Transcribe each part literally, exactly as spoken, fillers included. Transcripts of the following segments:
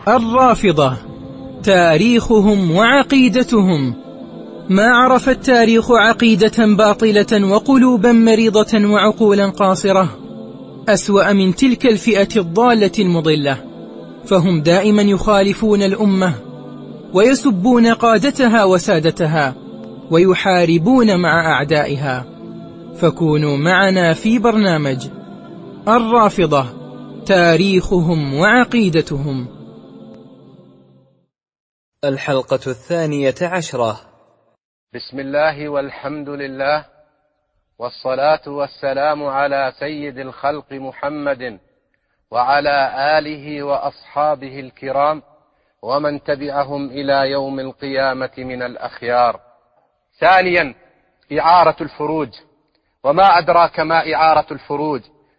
الرافضة تاريخهم وعقيدتهم. ما عرف التاريخ عقيدة باطلة وقلوبا مريضة وعقولا قاصرة أسوأ من تلك الفئة الضالة المضلة، فهم دائما يخالفون الأمة ويسبون قادتها وسادتها ويحاربون مع أعدائها. فكونوا معنا في برنامج الرافضة تاريخهم وعقيدتهم. الحلقة الثانية عشرة. بسم الله والحمد لله، والصلاة والسلام على سيد الخلق محمد وعلى آله وأصحابه الكرام ومن تبعهم إلى يوم القيامة من الأخيار. ثانيا، إعارة الفروج. وما أدراك ما إعارة الفروج؟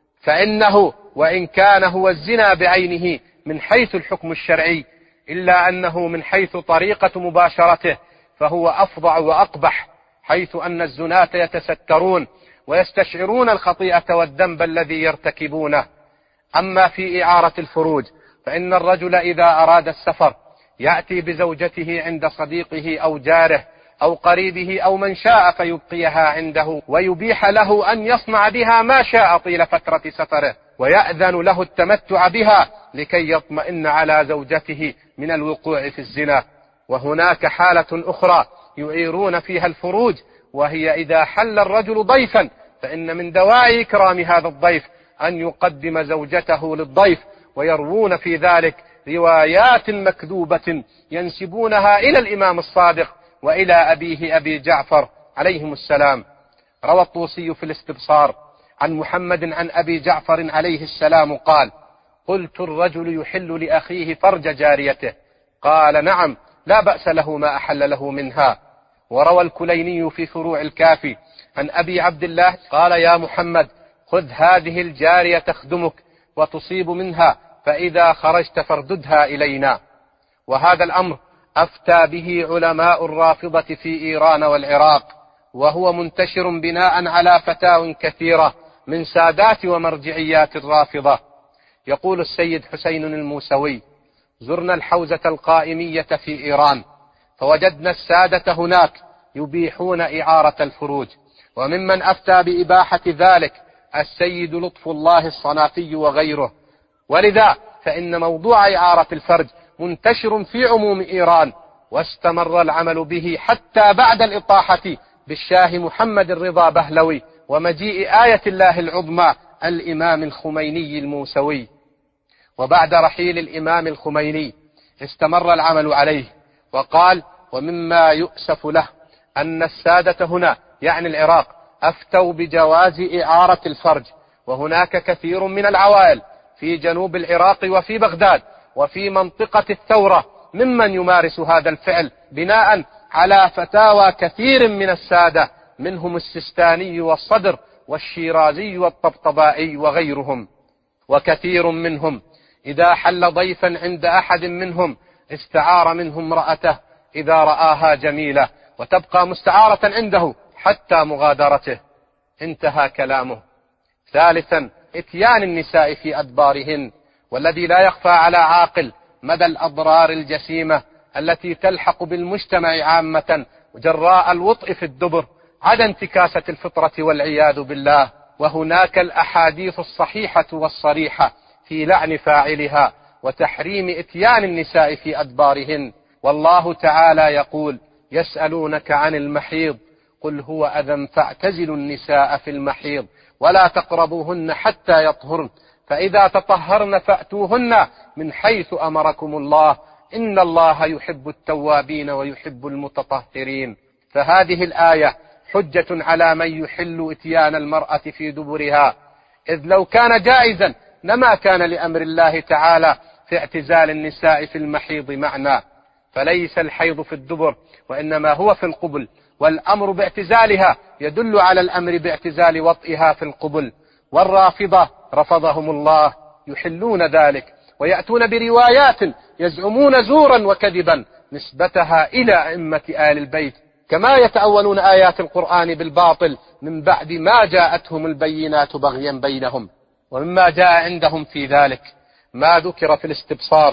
فإنه وإن كان هو الزنا بعينه من حيث الحكم الشرعي، إلا أنه من حيث طريقة مباشرته فهو أفظع وأقبح، حيث أن الزناة يتسترون ويستشعرون الخطيئة والذنب الذي يرتكبونه. أما في إعارة الفروج فإن الرجل إذا أراد السفر يأتي بزوجته عند صديقه أو جاره أو قريبه أو من شاء فيبقيها عنده، ويبيح له أن يصنع بها ما شاء طيل فترة سفره، ويأذن له التمتع بها لكي يطمئن على زوجته من الوقوع في الزنا. وهناك حالة أخرى يعيرون فيها الفروج، وهي إذا حل الرجل ضيفا فإن من دواعي إكرام هذا الضيف أن يقدم زوجته للضيف، ويروون في ذلك روايات مكذوبة ينسبونها إلى الإمام الصادق وإلى أبيه أبي جعفر عليهم السلام. روى الطوسي في الاستبصار عن محمد عن أبي جعفر عليه السلام قال: قلت الرجل يحل لأخيه فرج جاريته؟ قال: نعم، لا بأس له ما أحل له منها. وروى الكليني في فروع الكافي عن أبي عبد الله قال: يا محمد، خذ هذه الجارية تخدمك وتصيب منها، فإذا خرجت فارددها إلينا. وهذا الأمر أفتى به علماء الرافضة في إيران والعراق، وهو منتشر بناء على فتاوى كثيرة من سادات ومرجعيات الرافضة. يقول السيد حسين الموسوي: زرنا الحوزة القائمية في إيران فوجدنا السادة هناك يبيحون إعارة الفروج، وممن أفتى بإباحة ذلك السيد لطف الله الصنافي وغيره. ولذا فإن موضوع إعارة الفرج منتشر في عموم إيران، واستمر العمل به حتى بعد الإطاحة بالشاه محمد الرضا بهلوي ومجيء آية الله العظمى الإمام الخميني الموسوي. وبعد رحيل الإمام الخميني استمر العمل عليه، وقال: ومما يؤسف له أن السادة هنا يعني العراق أفتوا بجواز إعارة الفرج، وهناك كثير من العوائل في جنوب العراق وفي بغداد وفي منطقة الثورة ممن يمارس هذا الفعل بناء على فتاوى كثير من السادة، منهم السستاني والصدر والشيرازي والطبطبائي وغيرهم. وكثير منهم إذا حل ضيفا عند أحد منهم استعار منه امرأته إذا رآها جميلة، وتبقى مستعارة عنده حتى مغادرته. انتهى كلامه. ثالثا، اتيان النساء في أدبارهن، والذي لا يخفى على عاقل مدى الأضرار الجسيمة التي تلحق بالمجتمع عامة جراء الوطء في الدبر عدا انتكاسة الفطرة والعياذ بالله. وهناك الأحاديث الصحيحة والصريحة في لعن فاعلها وتحريم اتيان النساء في أدبارهن. والله تعالى يقول: يسألونك عن المحيض قل هو أذى فاعتزلوا النساء في المحيض ولا تقربوهن حتى يطهرن فإذا تطهرن فأتوهن من حيث أمركم الله إن الله يحب التوابين ويحب المتطهرين. فهذه الآية حجة على من يحل اتيان المرأة في دبرها، إذ لو كان جائزا لما كان لأمر الله تعالى في اعتزال النساء في المحيض معنى. فليس الحيض في الدبر وإنما هو في القبل، والأمر باعتزالها يدل على الأمر باعتزال وطئها في القبل. والرافضة رفضهم الله يحلون ذلك ويأتون بروايات يزعمون زورا وكذبا نسبتها إلى أئمة آل البيت، كما يتأولون آيات القرآن بالباطل من بعد ما جاءتهم البينات بغيا بينهم. ومما جاء عندهم في ذلك ما ذكر في الاستبصار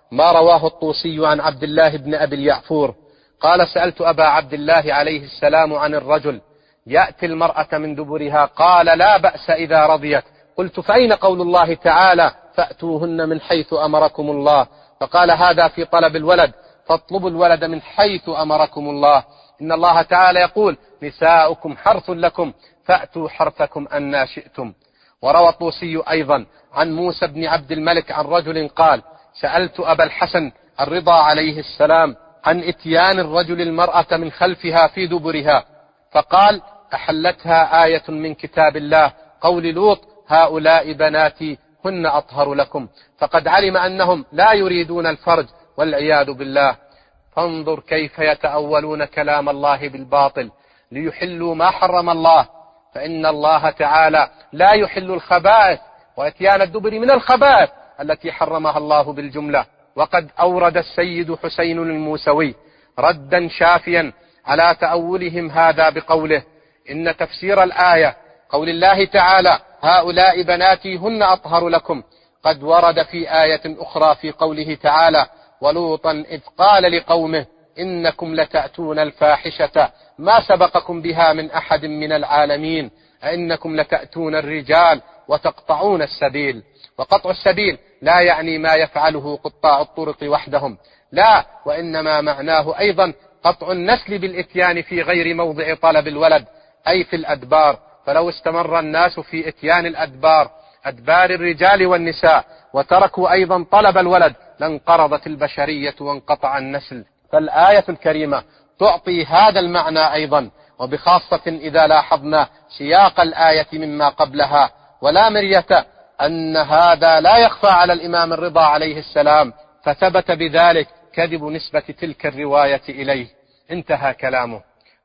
ما رواه الطوسي عن عبد الله بن أبي اليعفور قال: سألت أبا عبد الله عليه السلام عن الرجل يأتي المرأة من دبرها، قال: لا بأس إذا رضيت. قلت: فأين قول الله تعالى: فأتوهن من حيث أمركم الله؟ فقال: هذا في طلب الولد، فاطلبوا الولد من حيث أمركم الله. إن الله تعالى يقول: نساؤكم حرث لكم فأتوا حرثكم أنى شئتم. وروى الطوسي أيضا عن موسى بن عبد الملك عن رجل قال: سألت أبا الحسن الرضا عليه السلام عن إتيان الرجل المرأة من خلفها في دبرها، فقال: أحلتها آية من كتاب الله قول لوط: هؤلاء بناتي هن أطهر لكم. فقد علم أنهم لا يريدون الفرج والعياذ بالله. فانظر كيف يتأولون كلام الله بالباطل ليحلوا ما حرم الله، فإن الله تعالى لا يحل الخبائث، وإتيان الدبر من الخبائث التي حرمها الله بالجملة. وقد أورد السيد حسين الموسوي ردا شافيا على تأولهم هذا بقوله: إن تفسير الآية قول الله تعالى: هؤلاء بناتي هن أطهر لكم قد ورد في آية أخرى في قوله تعالى: ولوطا إذ قال لقومه إنكم لتأتون الفاحشة ما سبقكم بها من أحد من العالمين أئنكم لتأتون الرجال وتقطعون السبيل. وقطع السبيل لا يعني ما يفعله قطاع الطرق وحدهم، لا، وإنما معناه أيضا قطع النسل بالإتيان في غير موضع طلب الولد، أي في الأدبار. فلو استمر الناس في إتيان الأدبار أدبار الرجال والنساء وتركوا أيضا طلب الولد لانقرضت البشرية وانقطع النسل. فالآية الكريمة تعطي هذا المعنى أيضا، وبخاصة إذا لاحظنا سياق الآية مما قبلها. ولا مرية أن هذا لا يخفى على الإمام الرضا عليه السلام، فثبت بذلك كذب نسبة تلك الرواية إليه. انتهى كلامه.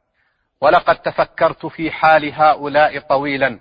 ولقد تفكرت في حال هؤلاء طويلا،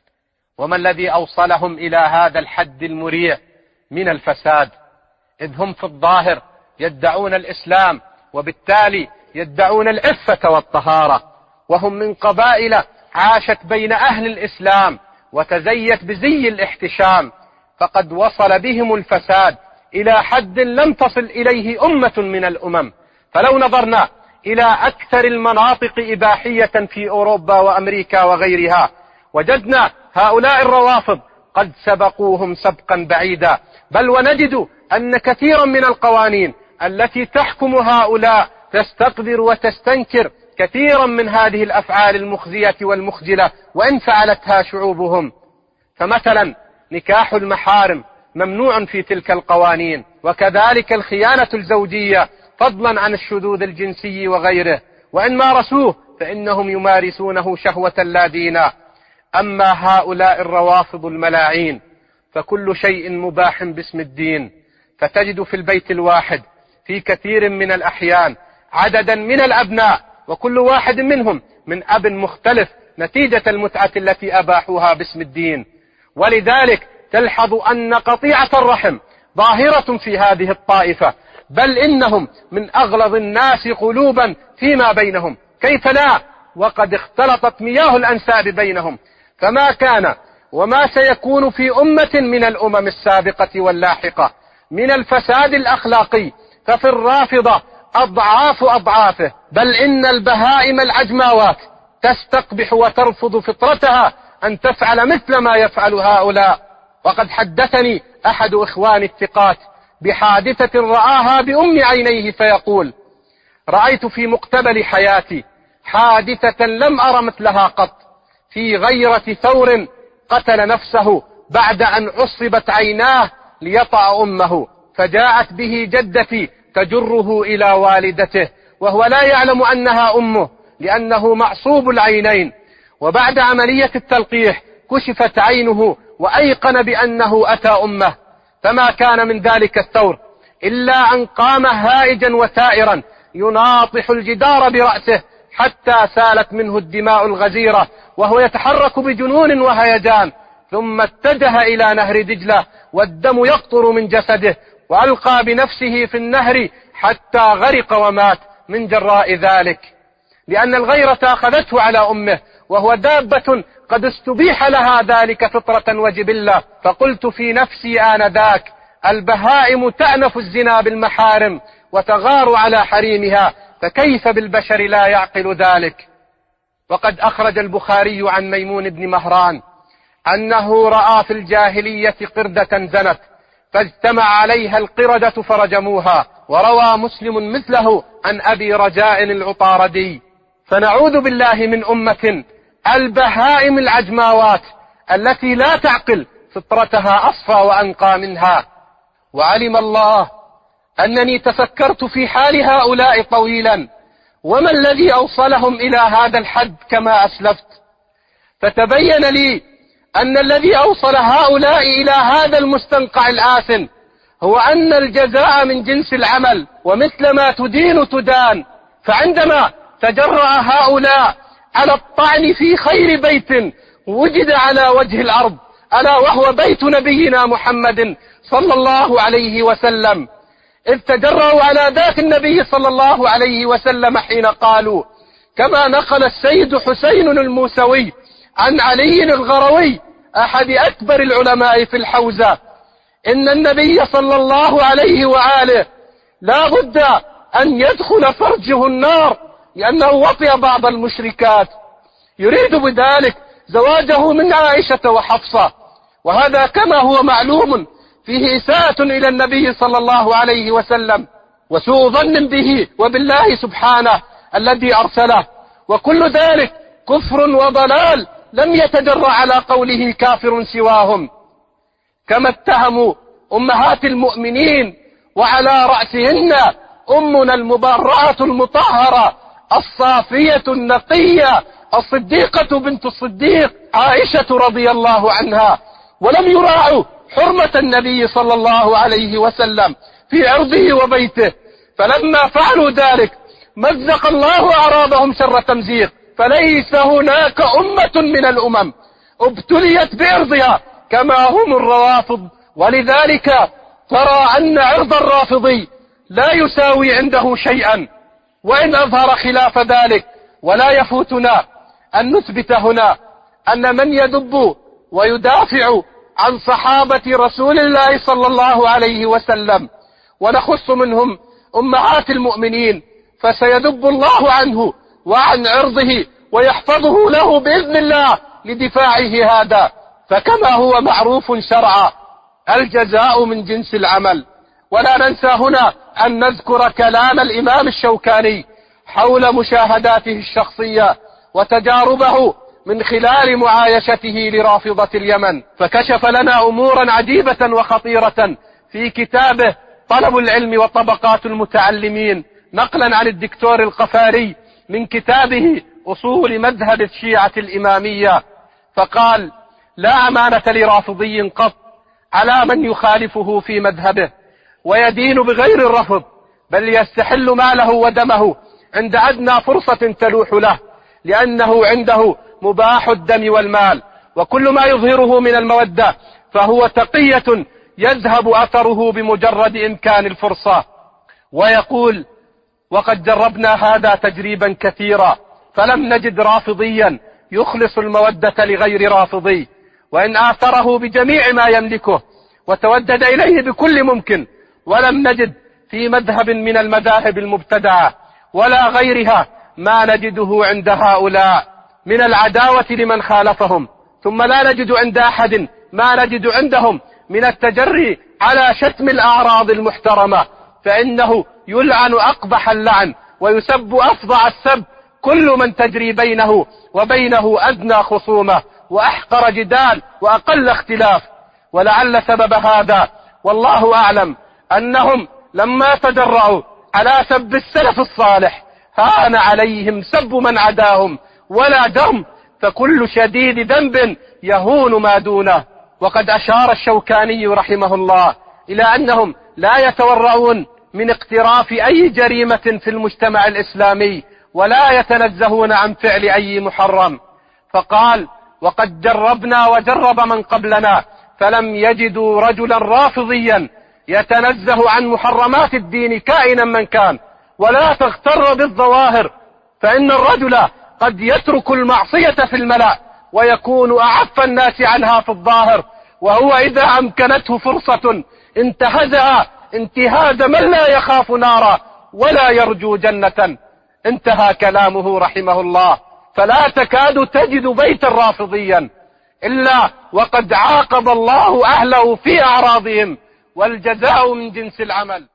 وما الذي أوصلهم إلى هذا الحد المريع من الفساد، إذ هم في الظاهر يدعون الإسلام، وبالتالي يدعون العفة والطهارة، وهم من قبائل عاشت بين أهل الإسلام وتزيت بزي الاحتشام، فقد وصل بهم الفساد إلى حد لم تصل إليه أمة من الأمم. فلو نظرنا إلى أكثر المناطق إباحية في أوروبا وأمريكا وغيرها، وجدنا هؤلاء الروافض قد سبقوهم سبقا بعيدا، بل ونجد أن كثيرا من القوانين التي تحكم هؤلاء تستقدر وتستنكر كثيرا من هذه الأفعال المخزية والمخجلة وإن فعلتها شعوبهم. فمثلا نكاح المحارم ممنوع في تلك القوانين، وكذلك الخيانة الزوجية، فضلا عن الشذوذ الجنسي وغيره، وإن مارسوه فإنهم يمارسونه شهوة لا دينا. أما هؤلاء الروافض الملاعين فكل شيء مباح باسم الدين، فتجد في البيت الواحد في كثير من الأحيان عددا من الأبناء، وكل واحد منهم من أب مختلف نتيجة المتعة التي أباحوها باسم الدين. ولذلك تلحظ أن قطيعة الرحم ظاهرة في هذه الطائفة، بل إنهم من أغلظ الناس قلوبا فيما بينهم، كيف لا وقد اختلطت مياه الأنساب بينهم. فما كان وما سيكون في أمة من الأمم السابقة واللاحقة من الفساد الأخلاقي ففي الرافضة أضعاف أضعافه، بل إن البهائم العجماوات تستقبح وترفض فطرتها أن تفعل مثل ما يفعل هؤلاء. وقد حدثني أحد إخواني الثقات بحادثة رآها بأم عينيه فيقول: رأيت في مقتبل حياتي حادثة لم أر مثلها قط، في غيرة ثور قتل نفسه بعد أن عصبت عيناه ليطأ أمه، فجاءت به جدتي تجره إلى والدته وهو لا يعلم أنها أمه لأنه معصوب العينين، وبعد عملية التلقيح كشفت عينه وأيقن بأنه أتى أمه. فما كان من ذلك الثور إلا أن قام هائجا وثائرا يناطح الجدار برأسه حتى سالت منه الدماء الغزيرة وهو يتحرك بجنون وهيجان، ثم اتجه إلى نهر دجلة والدم يقطر من جسده، وألقى بنفسه في النهر حتى غرق ومات من جراء ذلك، لأن الغيرة أخذته على أمه وهو دابة قد استبيح لها ذلك فطرة وجبلة. فقلت في نفسي آنذاك: البهائم تأنف الزنا بالمحارم وتغار على حريمها، فكيف بالبشر لا يعقل ذلك؟ وقد أخرج البخاري عن ميمون بن مهران أنه رأى في الجاهلية قردة زنت فاجتمع عليها القردة فرجموها. وروى مسلم مثله عن أبي رجاء العطاردي. فنعوذ بالله من أمة البهائم العجماوات التي لا تعقل فطرتها أصفى وأنقى منها. وعلم الله أنني تفكرت في حال هؤلاء طويلا، وما الذي أوصلهم إلى هذا الحد كما أسلفت، فتبين لي أن الذي أوصل هؤلاء إلى هذا المستنقع الآثم هو أن الجزاء من جنس العمل، ومثل ما تدين تدان. فعندما تجرأ هؤلاء على الطعن في خير بيت وجد على وجه الأرض، ألا وهو بيت نبينا محمد صلى الله عليه وسلم، إذ تجرأوا على ذات النبي صلى الله عليه وسلم حين قالوا كما نقل السيد حسين الموسوي عن علي الغروي أحد أكبر العلماء في الحوزة إن النبي صلى الله عليه وآله لا بد أن يدخل فرجه النار لأنه وطئ بعض المشركات، يريد بذلك زواجه من عائشة وحفصة، وهذا كما هو معلوم فيه إساءة إلى النبي صلى الله عليه وسلم وسوء ظن به وبالله سبحانه الذي أرسله، وكل ذلك كفر وضلال لم يتجرأ على قوله كافر سواهم. كما اتهموا أمهات المؤمنين وعلى رأسهن أمنا المبرأة المطهرة الصافية النقية الصديقة بنت الصديق عائشة رضي الله عنها، ولم يراعوا حرمة النبي صلى الله عليه وسلم في عرضه وبيته، فلما فعلوا ذلك مزق الله أعراضهم شر تمزيق. فليس هناك أمة من الأمم ابتليت بعرضها كما هم الروافض، ولذلك ترى أن عرض الرافضي لا يساوي عنده شيئا وإن أظهر خلاف ذلك. ولا يفوتنا أن نثبت هنا أن من يدب ويدافع عن صحابة رسول الله صلى الله عليه وسلم ونخص منهم أمهات المؤمنين فسيدب الله عنه وعن عرضه ويحفظه له بإذن الله لدفاعه هذا. فكما هو معروف شرعا الجزاء من جنس العمل. ولا ننسى هنا أن نذكر كلام الإمام الشوكاني حول مشاهداته الشخصية وتجاربه من خلال معايشته لرافضة اليمن، فكشف لنا أمورا عجيبة وخطيرة في كتابه طلب العلم وطبقات المتعلمين، نقلا عن الدكتور القفاري من كتابه أصول مذهب الشيعة الإمامية، فقال: لا أمانة لرافضي قط على من يخالفه في مذهبه ويدين بغير الرفض، بل يستحل ماله ودمه عند أدنى فرصة تلوح له، لأنه عنده مباح الدم والمال، وكل ما يظهره من المودة فهو تقية يذهب أثره بمجرد إمكان الفرصة. ويقول: وقد جربنا هذا تجريبا كثيرا فلم نجد رافضيا يخلص المودة لغير رافضي، وإن آثره بجميع ما يملكه وتودد إليه بكل ممكن، ولم نجد في مذهب من المذاهب المبتدعة ولا غيرها ما نجده عند هؤلاء من العداوة لمن خالفهم، ثم لا نجد عند أحد ما نجد عندهم من التجري على شتم الأعراض المحترمة، فإنه يلعن أقبح اللعن ويسب أفظع السب كل من تجري بينه وبينه أدنى خصومة وأحقر جدال وأقل اختلاف. ولعل سبب هذا والله أعلم أنهم لما تجرؤوا على سب السلف الصالح هان عليهم سب من عداهم، ولا جرم فكل شديد ذنب يهون ما دونه. وقد أشار الشوكاني رحمه الله إلى أنهم لا يتورعون من اقتراف أي جريمة في المجتمع الإسلامي ولا يتنزهون عن فعل أي محرم، فقال: وقد جربنا وجرب من قبلنا فلم يجدوا رجلا رافضيا يتنزه عن محرمات الدين كائنا من كان. ولا تغتر بالظواهر، فإن الرجل قد يترك المعصية في الملأ ويكون أعف الناس عنها في الظاهر، وهو إذا أمكنته فرصة انتهزها انتهاز من لا يخاف نارا ولا يرجو جنة. انتهى كلامه رحمه الله، فلا تكاد تجد بيتا رافضيا إلا وقد عاقب الله أهله في أعراضهم، والجزاء من جنس العمل.